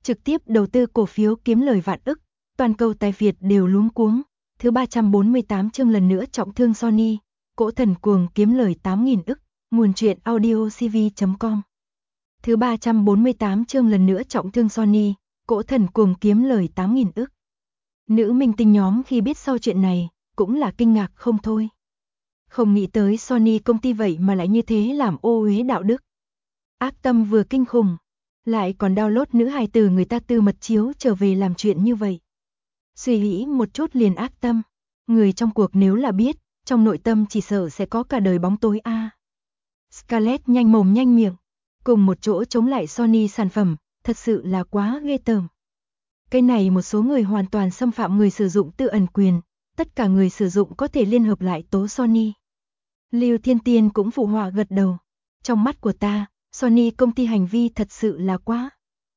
trực tiếp đầu tư cổ phiếu kiếm lời vạn ức, toàn cầu tài Việt đều luống cuống. Thứ 348 chương lần nữa trọng thương Sony, cỗ thần cuồng kiếm lời 8.000 ức, nguồn truyện audiocv.com. Thứ 348 chương lần nữa trọng thương Sony, cỗ thần cuồng kiếm lời 8.000 ức. Nữ minh tinh nhóm khi biết sau chuyện này, cũng là kinh ngạc không thôi. Không nghĩ tới Sony công ty vậy mà lại như thế làm ô uế đạo đức. Ác tâm vừa kinh khủng, lại còn download nữ hài từ người ta tư mật chiếu trở về làm chuyện như vậy. Suy nghĩ một chút liền ác tâm, người trong cuộc nếu là biết, trong nội tâm chỉ sợ sẽ có cả đời bóng tối a. Scarlett nhanh mồm nhanh miệng, cùng một chỗ chống lại Sony sản phẩm, thật sự là quá ghê tởm. Cái này một số người hoàn toàn xâm phạm người sử dụng tư ẩn quyền, tất cả người sử dụng có thể liên hợp lại tố Sony. Lưu Thiên Tiên cũng phụ họa gật đầu. Trong mắt của ta, Sony công ty hành vi thật sự là quá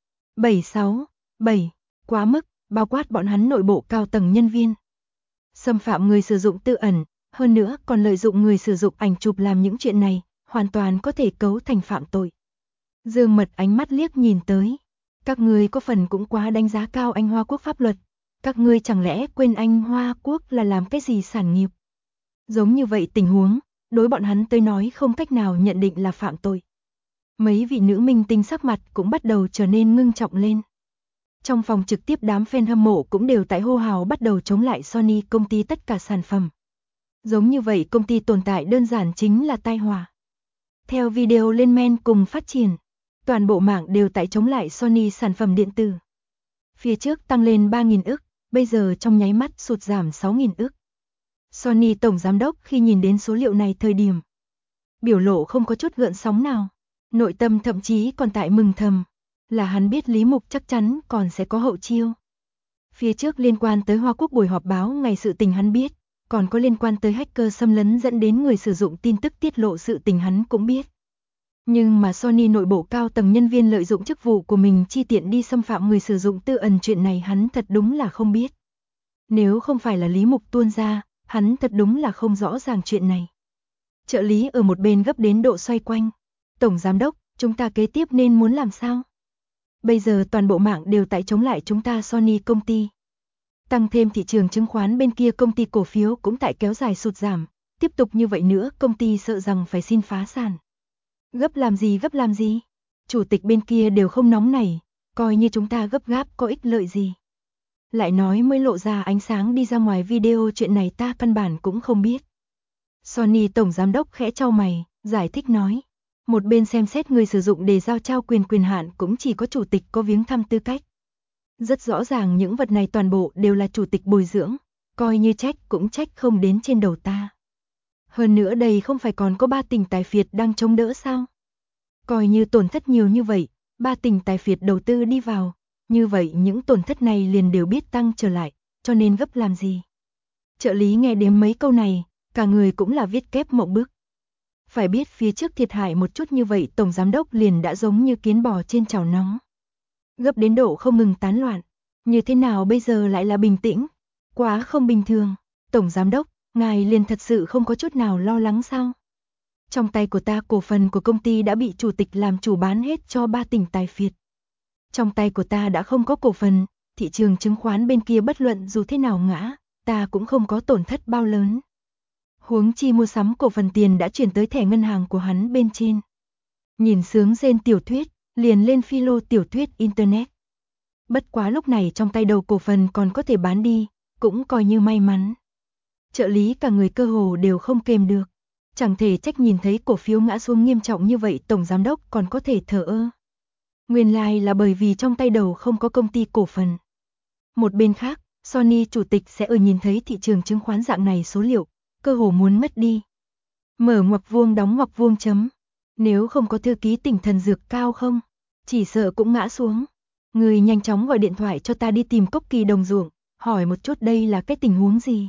767, quá mức, bao quát bọn hắn nội bộ cao tầng nhân viên. Xâm phạm người sử dụng tư ẩn, hơn nữa còn lợi dụng người sử dụng ảnh chụp làm những chuyện này, hoàn toàn có thể cấu thành phạm tội. Dương Mật ánh mắt liếc nhìn tới. Các ngươi có phần cũng quá đánh giá cao Anh Hoa Quốc pháp luật. Các ngươi chẳng lẽ quên Anh Hoa Quốc là làm cái gì sản nghiệp? Giống như vậy tình huống, đối bọn hắn tới nói không cách nào nhận định là phạm tội. Mấy vị nữ minh tinh sắc mặt cũng bắt đầu trở nên ngưng trọng lên. Trong phòng trực tiếp đám fan hâm mộ cũng đều tại hô hào bắt đầu chống lại Sony công ty tất cả sản phẩm. Giống như vậy công ty tồn tại đơn giản chính là tai họa. Theo video lên men cùng phát triển, toàn bộ mạng đều tại chống lại Sony sản phẩm điện tử. Phía trước tăng lên 3.000 ức, bây giờ trong nháy mắt sụt giảm 6.000 ức. Sony tổng giám đốc khi nhìn đến số liệu này thời điểm, biểu lộ không có chút gợn sóng nào, nội tâm thậm chí còn tại mừng thầm, là hắn biết Lý Mục chắc chắn còn sẽ có hậu chiêu. Phía trước liên quan tới Hoa Quốc buổi họp báo ngày sự tình hắn biết, còn có liên quan tới hacker xâm lấn dẫn đến người sử dụng tin tức tiết lộ sự tình hắn cũng biết. Nhưng mà Sony nội bộ cao tầng nhân viên lợi dụng chức vụ của mình chi tiện đi xâm phạm người sử dụng tư ẩn chuyện này hắn thật đúng là không biết. Nếu không phải là Lý Mục tuôn ra, hắn thật đúng là không rõ ràng chuyện này. Trợ lý ở một bên gấp đến độ xoay quanh. Tổng giám đốc, chúng ta kế tiếp nên muốn làm sao? Bây giờ toàn bộ mạng đều tại chống lại chúng ta Sony công ty. Tăng thêm thị trường chứng khoán bên kia công ty cổ phiếu cũng tại kéo dài sụt giảm. Tiếp tục như vậy nữa công ty sợ rằng phải xin phá sản. Gấp làm gì? Chủ tịch bên kia đều không nóng nảy, coi như chúng ta gấp gáp có ích lợi gì. Lại nói mới lộ ra ánh sáng đi ra ngoài video chuyện này ta căn bản cũng không biết. Sony tổng giám đốc khẽ chau mày, giải thích nói. Một bên xem xét người sử dụng để giao trao quyền hạn cũng chỉ có chủ tịch có viếng thăm tư cách. Rất rõ ràng những vật này toàn bộ đều là chủ tịch bồi dưỡng, coi như trách cũng trách không đến trên đầu ta. Hơn nữa đây không phải còn có 3 tỉnh tài phiệt đang chống đỡ sao? Coi như tổn thất nhiều như vậy, 3 tỉnh tài phiệt đầu tư đi vào, như vậy những tổn thất này liền đều biết tăng trở lại, cho nên gấp làm gì? Trợ lý nghe đến mấy câu này, cả người cũng là viết kép mộng bức. Phải biết phía trước thiệt hại một chút như vậy tổng giám đốc liền đã giống như kiến bò trên chảo nóng. Gấp đến độ không ngừng tán loạn, như thế nào bây giờ lại là bình tĩnh? Quá không bình thường, tổng giám đốc, ngài liền thật sự không có chút nào lo lắng sao? Trong tay của ta cổ phần của công ty đã bị chủ tịch làm chủ bán hết cho 3 tỉnh tài phiệt. Trong tay của ta đã không có cổ phần, thị trường chứng khoán bên kia bất luận dù thế nào ngã, ta cũng không có tổn thất bao lớn. Huống chi mua sắm cổ phần tiền đã chuyển tới thẻ ngân hàng của hắn bên trên. Nhìn sướng rên tiểu thuyết, liền lên philo tiểu thuyết internet. Bất quá lúc này trong tay đầu cổ phần còn có thể bán đi, cũng coi như may mắn. Trợ lý cả người cơ hồ đều không kềm được. Chẳng thể trách nhìn thấy cổ phiếu ngã xuống nghiêm trọng như vậy tổng giám đốc còn có thể thờ ơ. Nguyên lai là bởi vì trong tay đầu không có công ty cổ phần. Một bên khác, Sony chủ tịch sẽ nhìn thấy thị trường chứng khoán dạng này số liệu, cơ hồ muốn mất đi. Mở ngoặc vuông đóng ngoặc vuông chấm. Nếu không có thư ký tỉnh thần dược cao không, chỉ sợ cũng ngã xuống. Người nhanh chóng gọi điện thoại cho ta đi tìm Cốc Kỳ đồng ruộng, hỏi một chút đây là cái tình huống gì.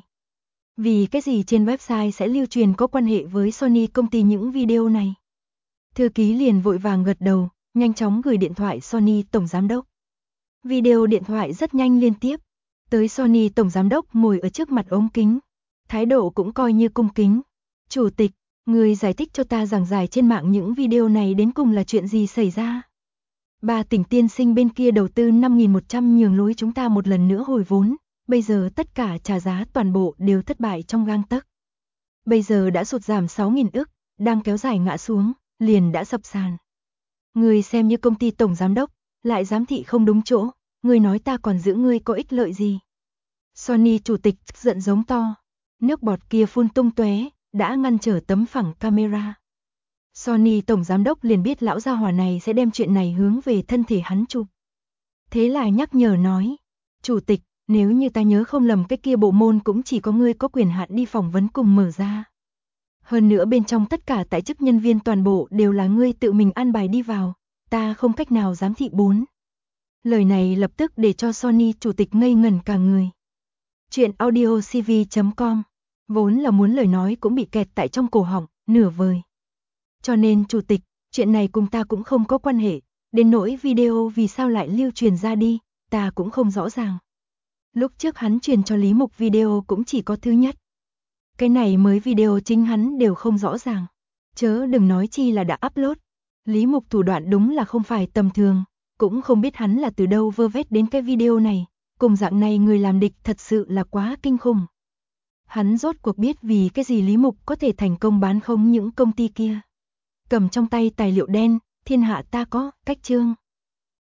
Vì cái gì trên website sẽ lưu truyền có quan hệ với Sony công ty những video này. Thư ký liền vội vàng gật đầu, nhanh chóng gửi điện thoại Sony tổng giám đốc. Video điện thoại rất nhanh liên tiếp. Tới Sony tổng giám đốc ngồi ở trước mặt ống kính. Thái độ cũng coi như cung kính. Chủ tịch, người giải thích cho ta giảng giải trên mạng những video này đến cùng là chuyện gì xảy ra. Ba Tỉnh tiên sinh bên kia đầu tư 5.100 nhường lối chúng ta một lần nữa hồi vốn, bây giờ tất cả trả giá toàn bộ đều thất bại trong gang tấc. Bây giờ đã sụt giảm 6.000 ức, đang kéo dài ngã xuống, liền đã sập sàn. Ngươi xem như công ty tổng giám đốc, lại giám thị không đúng chỗ, ngươi nói ta còn giữ ngươi có ích lợi gì? Sony chủ tịch giận giống to, nước bọt kia phun tung tóe, đã ngăn trở tấm phẳng camera. Sony tổng giám đốc liền biết lão gia hỏa này sẽ đem chuyện này hướng về thân thể hắn chụp. Thế là nhắc nhở nói, chủ tịch, nếu như ta nhớ không lầm cái kia bộ môn cũng chỉ có ngươi có quyền hạn đi phỏng vấn cùng mở ra. Hơn nữa bên trong tất cả tại chức nhân viên toàn bộ đều là ngươi tự mình an bài đi vào, ta không cách nào giám thị bốn. Lời này lập tức để cho Sony chủ tịch ngây ngẩn cả người. Chuyện audiocv.com, vốn là muốn lời nói cũng bị kẹt tại trong cổ họng, nửa vời. Cho nên chủ tịch, chuyện này cùng ta cũng không có quan hệ, đến nỗi video vì sao lại lưu truyền ra đi, ta cũng không rõ ràng. Lúc trước hắn truyền cho Lý Mục video cũng chỉ có thứ nhất. Cái này mới video chính hắn đều không rõ ràng. Chớ đừng nói chi là đã upload. Lý Mục thủ đoạn đúng là không phải tầm thường, cũng không biết hắn là từ đâu vơ vét đến cái video này, cùng dạng này người làm địch thật sự là quá kinh khủng. Hắn rốt cuộc biết vì cái gì Lý Mục có thể thành công bán khống những công ty kia. Cầm trong tay tài liệu đen, thiên hạ ta có, cách chương.